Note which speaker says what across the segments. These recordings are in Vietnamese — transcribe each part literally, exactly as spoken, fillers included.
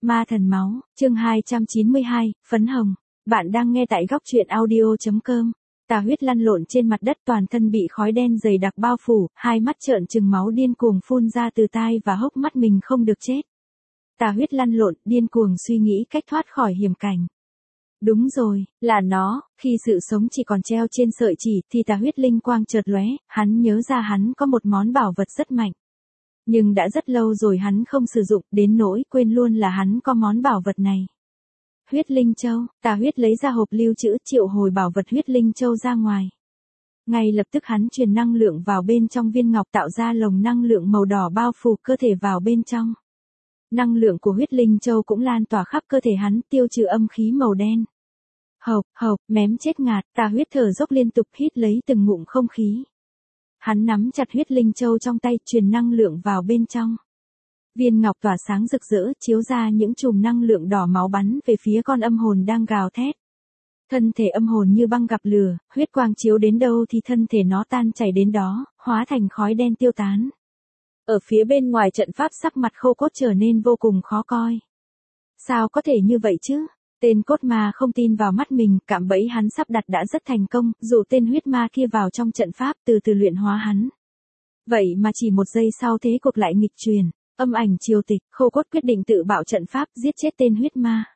Speaker 1: Ma thần máu, chương hai trăm chín mươi hai, phấn hồng. Bạn đang nghe tại góc truyện audio chấm com. Tà huyết lăn lộn trên mặt đất, toàn thân bị khói đen dày đặc bao phủ, hai mắt trợn trừng, máu điên cuồng phun ra từ tai và hốc mắt, mình không được chết. Tà huyết lăn lộn, điên cuồng suy nghĩ cách thoát khỏi hiểm cảnh. Đúng rồi, là nó, khi sự sống chỉ còn treo trên sợi chỉ, thì tà huyết linh quang chợt lóe, hắn nhớ ra hắn có một món bảo vật rất mạnh. Nhưng đã rất lâu rồi hắn không sử dụng, đến nỗi quên luôn là hắn có món bảo vật này. Huyết linh châu, tà huyết lấy ra hộp lưu trữ, triệu hồi bảo vật huyết linh châu ra ngoài. Ngay lập tức hắn truyền năng lượng vào bên trong viên ngọc, tạo ra lồng năng lượng màu đỏ bao phủ cơ thể vào bên trong. Năng lượng của huyết linh châu cũng lan tỏa khắp cơ thể hắn, tiêu trừ âm khí màu đen. Hộc, hộc, mém chết ngạt, tà huyết thở dốc liên tục, hít lấy từng ngụm không khí. Hắn nắm chặt huyết linh châu trong tay, truyền năng lượng vào bên trong. Viên ngọc tỏa sáng rực rỡ, chiếu ra những chùm năng lượng đỏ máu bắn về phía con âm hồn đang gào thét. Thân thể âm hồn như băng gặp lửa, huyết quang chiếu đến đâu thì thân thể nó tan chảy đến đó, hóa thành khói đen tiêu tán. Ở phía bên ngoài trận pháp, sắc mặt Khô Cốt trở nên vô cùng khó coi. Sao có thể như vậy chứ? Tên cốt ma không tin vào mắt mình, cạm bẫy hắn sắp đặt đã rất thành công, dụ tên huyết ma kia vào trong trận pháp, từ từ luyện hóa hắn. Vậy mà chỉ một giây sau thế cục lại nghịch truyền, âm ảnh triều tịch, Khô Cốt quyết định tự bạo trận pháp, giết chết tên huyết ma.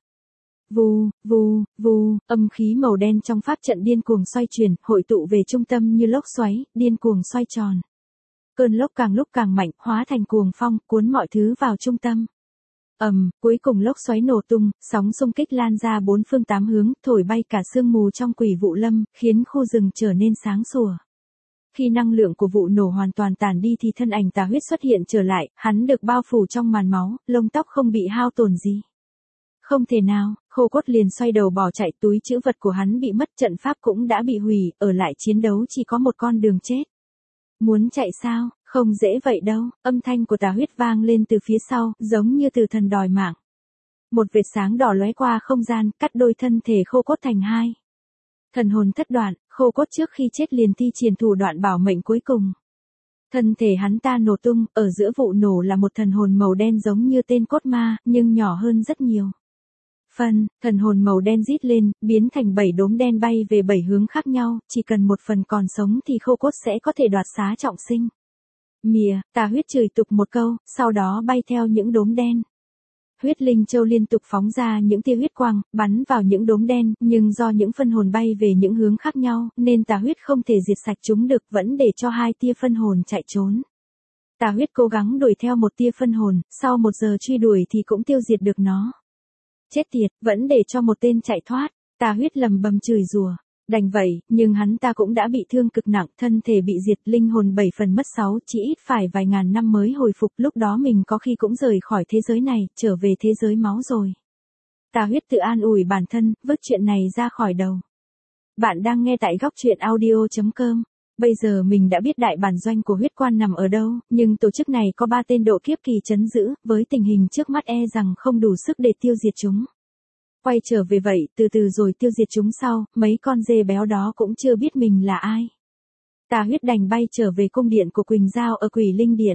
Speaker 1: Vù, vù, vù, âm khí màu đen trong pháp trận điên cuồng xoay chuyển, hội tụ về trung tâm như lốc xoáy, điên cuồng xoay tròn. Cơn lốc càng lúc càng mạnh, hóa thành cuồng phong, cuốn mọi thứ vào trung tâm. Ầm, um, cuối cùng lốc xoáy nổ tung, sóng xung kích lan ra bốn phương tám hướng, thổi bay cả sương mù trong quỷ vụ lâm, khiến khu rừng trở nên sáng sủa. Khi năng lượng của vụ nổ hoàn toàn tàn đi thì thân ảnh tà huyết xuất hiện trở lại, hắn được bao phủ trong màn máu, lông tóc không bị hao tổn gì. Không thể nào, Khô Cốt liền xoay đầu bỏ chạy, túi trữ vật của hắn bị mất, trận pháp cũng đã bị hủy, ở lại chiến đấu chỉ có một con đường chết. Muốn chạy sao? Không dễ vậy đâu, âm thanh của tà huyết vang lên từ phía sau, giống như từ thần đòi mạng. Một vệt sáng đỏ lóe qua không gian, cắt đôi thân thể Khô Cốt thành hai. Thần hồn thất đoạn, Khô Cốt trước khi chết liền thi triển thủ đoạn bảo mệnh cuối cùng. Thân thể hắn ta nổ tung, ở giữa vụ nổ là một thần hồn màu đen giống như tên cốt ma, nhưng nhỏ hơn rất nhiều. Phần, thần hồn màu đen rít lên, biến thành bảy đốm đen bay về bảy hướng khác nhau, chỉ cần một phần còn sống thì Khô Cốt sẽ có thể đoạt xá trọng sinh. Mìa, tà huyết chửi tục một câu, sau đó bay theo những đốm đen. Huyết linh châu liên tục phóng ra những tia huyết quang, bắn vào những đốm đen, nhưng do những phân hồn bay về những hướng khác nhau, nên tà huyết không thể diệt sạch chúng được, vẫn để cho hai tia phân hồn chạy trốn. Tà huyết cố gắng đuổi theo một tia phân hồn, sau một giờ truy đuổi thì cũng tiêu diệt được nó. Chết tiệt, vẫn để cho một tên chạy thoát, tà huyết lầm bầm chửi rủa. Đành vậy, nhưng hắn ta cũng đã bị thương cực nặng, thân thể bị diệt, linh hồn bảy phần mất sáu, chỉ ít phải vài ngàn năm mới hồi phục, lúc đó mình có khi cũng rời khỏi thế giới này, trở về thế giới máu rồi. Tà huyết tự an ủi bản thân, vứt chuyện này ra khỏi đầu. Bạn đang nghe tại góc truyện audio chấm com. Bây giờ mình đã biết đại bản doanh của huyết quan nằm ở đâu, nhưng tổ chức này có ba tên độ kiếp kỳ trấn giữ, với tình hình trước mắt e rằng không đủ sức để tiêu diệt chúng. Quay trở về vậy, từ từ rồi tiêu diệt chúng sau, mấy con dê béo đó cũng chưa biết mình là ai. Tà huyết đành bay trở về cung điện của Quỳnh Giao ở Quỷ Linh Điện.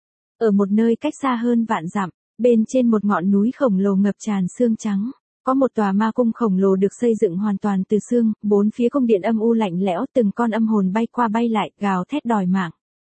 Speaker 1: Ở một nơi cách xa hơn vạn dặm, bên trên một ngọn núi khổng lồ ngập tràn xương trắng, có một tòa ma cung khổng lồ được xây dựng hoàn toàn từ xương, bốn phía cung điện âm u lạnh lẽo, từng con âm hồn bay qua bay lại, gào thét đòi mạng.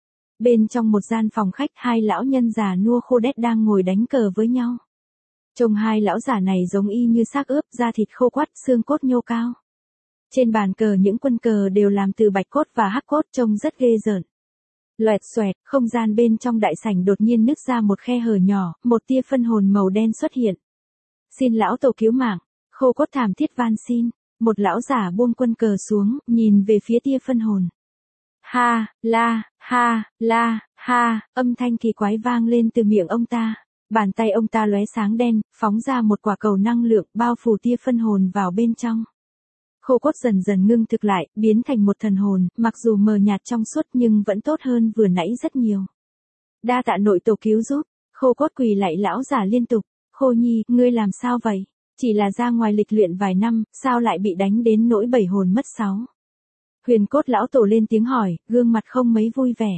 Speaker 1: Bên trong một gian phòng khách, hai lão nhân già nua khô đét đang ngồi đánh cờ với nhau. Trông hai lão giả này giống y như xác ướp, da thịt khô quắt, xương cốt nhô cao. Trên bàn cờ những quân cờ đều làm từ bạch cốt và hắc cốt, trông rất ghê rợn. Loẹt xoẹt, không gian bên trong đại sảnh đột nhiên nứt ra một khe hở nhỏ, một tia phân hồn màu đen xuất hiện. Xin lão tổ cứu mạng, Khô Cốt thảm thiết van xin. Một lão giả buông quân cờ xuống, nhìn về phía tia phân hồn. Ha, la, ha, la, ha, âm thanh kỳ quái vang lên từ miệng ông ta. Bàn tay ông ta lóe sáng đen, phóng ra một quả cầu năng lượng, bao phủ tia phân hồn vào bên trong. Khô Cốt dần dần ngưng thực lại, biến thành một thần hồn, mặc dù mờ nhạt trong suốt nhưng vẫn tốt hơn vừa nãy rất nhiều. Đa tạ nội tổ cứu giúp, Khô Cốt quỳ lạy lão giả liên tục. Khô nhi, ngươi làm sao vậy? Chỉ là ra ngoài lịch luyện vài năm, sao lại bị đánh đến nỗi bảy hồn mất sáu? Huyền Cốt lão tổ lên tiếng hỏi, gương mặt không mấy vui vẻ.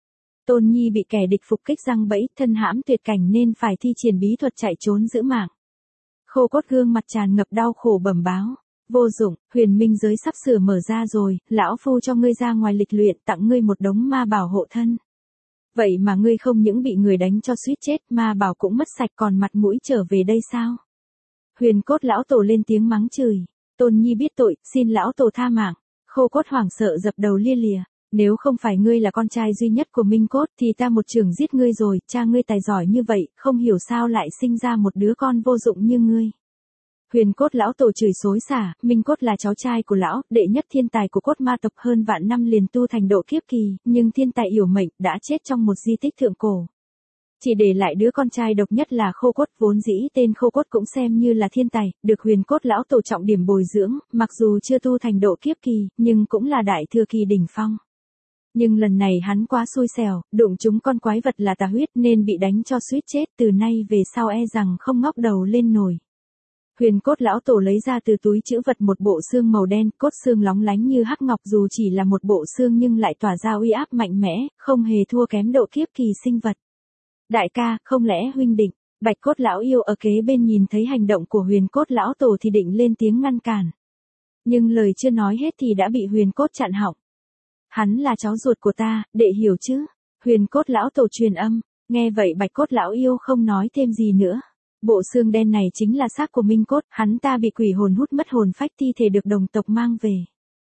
Speaker 1: Tôn nhi bị kẻ địch phục kích răng bẫy, thân hãm tuyệt cảnh nên phải thi triển bí thuật chạy trốn giữ mạng. Khô cốt gương mặt tràn ngập đau khổ bẩm báo. Vô dụng, huyền minh giới sắp sửa mở ra rồi, lão phu cho ngươi ra ngoài lịch luyện tặng ngươi một đống ma bảo hộ thân. Vậy mà ngươi không những bị người đánh cho suýt chết, ma bảo cũng mất sạch còn mặt mũi trở về đây sao? Huyền cốt lão tổ lên tiếng mắng chửi. Tôn Nhi biết tội, xin lão tổ tha mạng. Khô cốt hoảng sợ dập đầu lia lìa. Nếu không phải ngươi là con trai duy nhất của Minh Cốt thì ta một chưởng giết ngươi rồi, cha ngươi tài giỏi như vậy, không hiểu sao lại sinh ra một đứa con vô dụng như ngươi. Huyền cốt lão tổ chửi xối xả, Minh Cốt là cháu trai của lão, đệ nhất thiên tài của cốt ma tộc hơn vạn năm liền tu thành độ kiếp kỳ, nhưng thiên tài yểu mệnh đã chết trong một di tích thượng cổ. Chỉ để lại đứa con trai độc nhất là Khô Cốt, vốn dĩ tên Khô Cốt cũng xem như là thiên tài, được huyền cốt lão tổ trọng điểm bồi dưỡng, mặc dù chưa tu thành độ kiếp kỳ, nhưng cũng là đại thừa kỳ đỉnh phong. Nhưng lần này hắn quá xui xẻo, đụng chúng con quái vật là tà huyết nên bị đánh cho suýt chết, từ nay về sau e rằng không ngóc đầu lên nổi. Huyền cốt lão tổ lấy ra từ túi trữ vật một bộ xương màu đen, cốt xương lóng lánh như hắc ngọc, dù chỉ là một bộ xương nhưng lại tỏa ra uy áp mạnh mẽ, không hề thua kém độ kiếp kỳ sinh vật. Đại ca, không lẽ huynh định? Bạch cốt lão yêu ở kế bên nhìn thấy hành động của huyền cốt lão tổ thì định lên tiếng ngăn cản. Nhưng lời chưa nói hết thì đã bị huyền cốt chặn họng. Hắn là cháu ruột của ta, đệ hiểu chứ? Huyền cốt lão tổ truyền âm. Nghe vậy bạch cốt lão yêu không nói thêm gì nữa. Bộ xương đen này chính là xác của Minh Cốt, hắn ta bị quỷ hồn hút mất hồn phách, thi thể được đồng tộc mang về.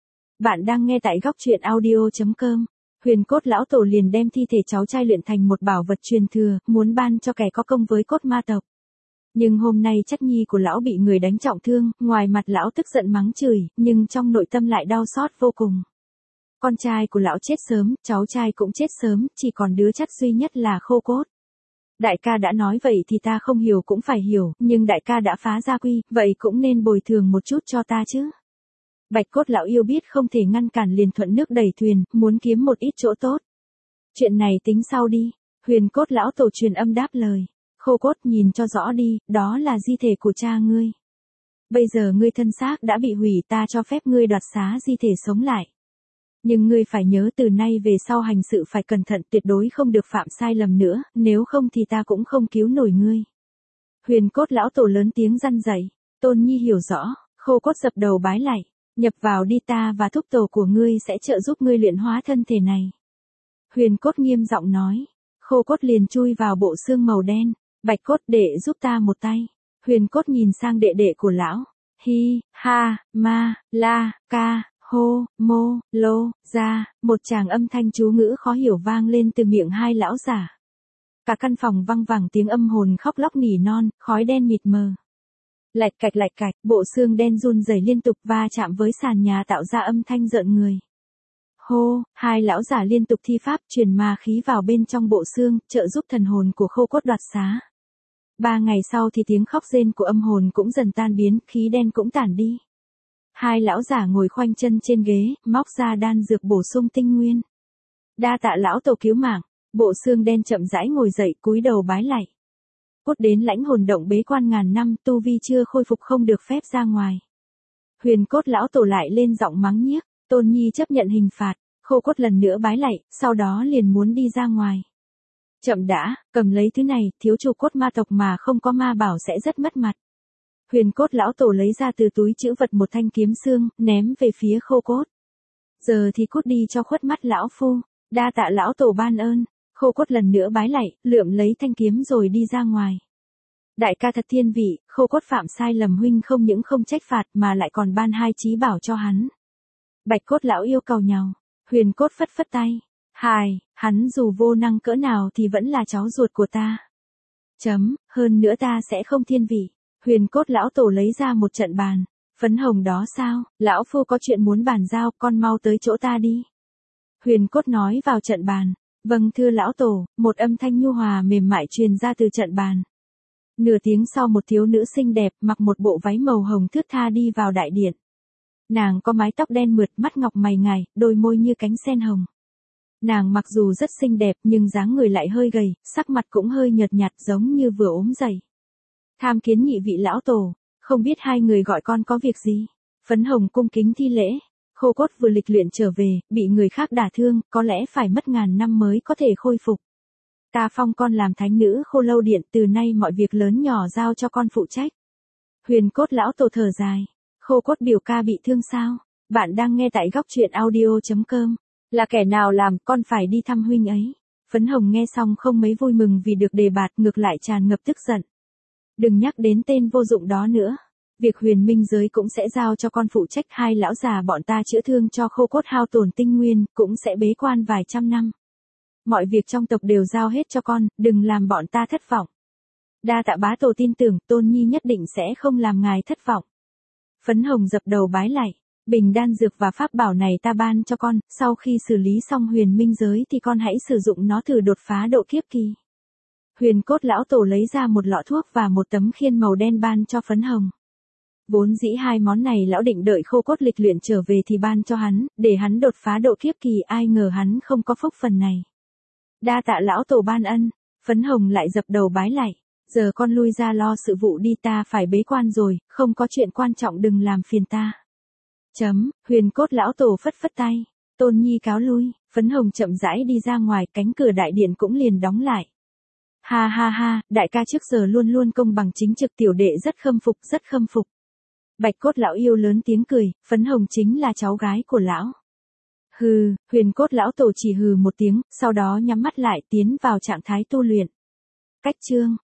Speaker 1: Bạn đang nghe tại góc truyện audio chấm com. Huyền cốt lão tổ liền đem thi thể cháu trai luyện thành một bảo vật truyền thừa, muốn ban cho kẻ có công với cốt ma tộc. Nhưng hôm nay chất nhi của lão bị người đánh trọng thương, ngoài mặt lão tức giận mắng chửi, nhưng trong nội tâm lại đau xót vô cùng. Con trai của lão chết sớm, cháu trai cũng chết sớm, chỉ còn đứa chất duy nhất là Khô Cốt. Đại ca đã nói vậy thì ta không hiểu cũng phải hiểu, nhưng đại ca đã phá gia quy, vậy cũng nên bồi thường một chút cho ta chứ. Bạch cốt lão yêu biết không thể ngăn cản liền thuận nước đẩy thuyền, muốn kiếm một ít chỗ tốt. Chuyện này tính sau đi. Huyền cốt lão tổ truyền âm đáp lời. Khô Cốt, nhìn cho rõ đi, đó là di thể của cha ngươi. Bây giờ ngươi thân xác đã bị hủy, ta cho phép ngươi đoạt xá di thể sống lại. Nhưng ngươi phải nhớ từ nay về sau hành sự phải cẩn thận, tuyệt đối không được phạm sai lầm nữa, nếu không thì ta cũng không cứu nổi ngươi. Huyền cốt lão tổ lớn tiếng răn dạy. Tôn Nhi hiểu rõ. Khô Cốt dập đầu bái lạy. Nhập vào đi, ta và thúc tổ của ngươi sẽ trợ giúp ngươi luyện hóa thân thể này. Huyền cốt nghiêm giọng nói. Khô Cốt liền chui vào bộ xương màu đen. Bạch cốt, đệ giúp ta một tay. Huyền cốt nhìn sang đệ đệ của lão. Hi, ha, ma, la, ca, hô, mô, lô, ra, một tràng âm thanh chú ngữ khó hiểu vang lên từ miệng hai lão giả. Cả căn phòng văng vẳng tiếng âm hồn khóc lóc nỉ non, khói đen mịt mờ. Lạch cạch lạch cạch, bộ xương đen run rẩy liên tục va chạm với sàn nhà tạo ra âm thanh rợn người. Hô, hai lão giả liên tục thi pháp truyền ma khí vào bên trong bộ xương, trợ giúp thần hồn của Khô Cốt đoạt xá. Ba ngày sau thì tiếng khóc rên của âm hồn cũng dần tan biến, khí đen cũng tản đi. Hai lão giả ngồi khoanh chân trên ghế, móc ra đan dược bổ sung tinh nguyên. Đa tạ lão tổ cứu mạng. Bộ xương đen chậm rãi ngồi dậy, cúi đầu bái lạy. Cốt đến lãnh hồn động bế quan ngàn năm, tu vi chưa khôi phục không được phép ra ngoài. Huyền cốt lão tổ lại lên giọng mắng nhiếc. Tôn Nhi chấp nhận hình phạt. Khô Cốt lần nữa bái lạy, sau đó liền muốn đi ra ngoài. Chậm đã, cầm lấy thứ này, thiếu chủ cốt ma tộc mà không có ma bảo sẽ rất mất mặt. Huyền cốt lão tổ lấy ra từ túi trữ vật một thanh kiếm xương, ném về phía Khô Cốt. Giờ thì cút đi cho khuất mắt lão phu. Đa tạ lão tổ ban ơn. Khô Cốt lần nữa bái lạy, lượm lấy thanh kiếm rồi đi ra ngoài. Đại ca thật thiên vị, Khô Cốt phạm sai lầm huynh không những không trách phạt mà lại còn ban hai chí bảo cho hắn. Bạch cốt lão yêu cầu nhau. Huyền cốt phất phất tay. Hài, hắn dù vô năng cỡ nào thì vẫn là cháu ruột của ta. Chấm, hơn nữa ta sẽ không thiên vị. Huyền cốt lão tổ lấy ra một trận bàn. Phấn hồng đó sao, lão phu có chuyện muốn bàn giao, con mau tới chỗ ta đi. Huyền cốt nói vào trận bàn. Vâng thưa lão tổ, một âm thanh nhu hòa mềm mại truyền ra từ trận bàn. Nửa tiếng sau một thiếu nữ xinh đẹp mặc một bộ váy màu hồng thướt tha đi vào đại điện. Nàng có mái tóc đen mượt, mắt ngọc mày ngài, đôi môi như cánh sen hồng. Nàng mặc dù rất xinh đẹp nhưng dáng người lại hơi gầy, sắc mặt cũng hơi nhợt nhạt giống như vừa ốm dậy. Tham kiến nhị vị lão tổ, không biết hai người gọi con có việc gì? Phấn hồng cung kính thi lễ. Khô Cốt vừa lịch luyện trở về, bị người khác đả thương, có lẽ phải mất ngàn năm mới có thể khôi phục. Ta phong con làm thánh nữ Khô Lâu Điện, từ nay mọi việc lớn nhỏ giao cho con phụ trách. Huyền cốt lão tổ thở dài. Khô cốt biểu ca bị thương sao? Bạn đang nghe tại góc truyện audio.com. Là kẻ nào làm, con phải đi thăm huynh ấy. Phấn hồng nghe xong không mấy vui mừng vì được đề bạt, ngược lại tràn ngập tức giận. Đừng nhắc đến tên vô dụng đó nữa. Việc huyền minh giới cũng sẽ giao cho con phụ trách, hai lão già bọn ta chữa thương cho khô cốt hao tổn tinh nguyên, cũng sẽ bế quan vài trăm năm. Mọi việc trong tộc đều giao hết cho con, đừng làm bọn ta thất vọng. Đa tạ bá tổ tin tưởng, Tôn Nhi nhất định sẽ không làm ngài thất vọng. Phấn hồng dập đầu bái lạy. Bình đan dược và pháp bảo này ta ban cho con, sau khi xử lý xong huyền minh giới thì con hãy sử dụng nó thử đột phá độ kiếp kỳ. Huyền cốt lão tổ lấy ra một lọ thuốc và một tấm khiên màu đen ban cho phấn hồng. Vốn dĩ hai món này lão định đợi khô cốt lịch luyện trở về thì ban cho hắn, để hắn đột phá độ kiếp kỳ, ai ngờ hắn không có phúc phần này. Đa tạ lão tổ ban ân, phấn hồng lại dập đầu bái lạy. Giờ con lui ra lo sự vụ đi, ta phải bế quan rồi, không có chuyện quan trọng đừng làm phiền ta. Chấm, huyền cốt lão tổ phất phất tay. Tôn Nhi cáo lui, phấn hồng chậm rãi đi ra ngoài, cánh cửa đại điện cũng liền đóng lại. Ha ha ha, đại ca trước giờ luôn luôn công bằng chính trực, tiểu đệ rất khâm phục, rất khâm phục. Bạch cốt lão yêu lớn tiếng cười, phấn hồng chính là cháu gái của lão. Hừ, huyền cốt lão tổ chỉ hừ một tiếng, sau đó nhắm mắt lại tiến vào trạng thái tu luyện. Cách chương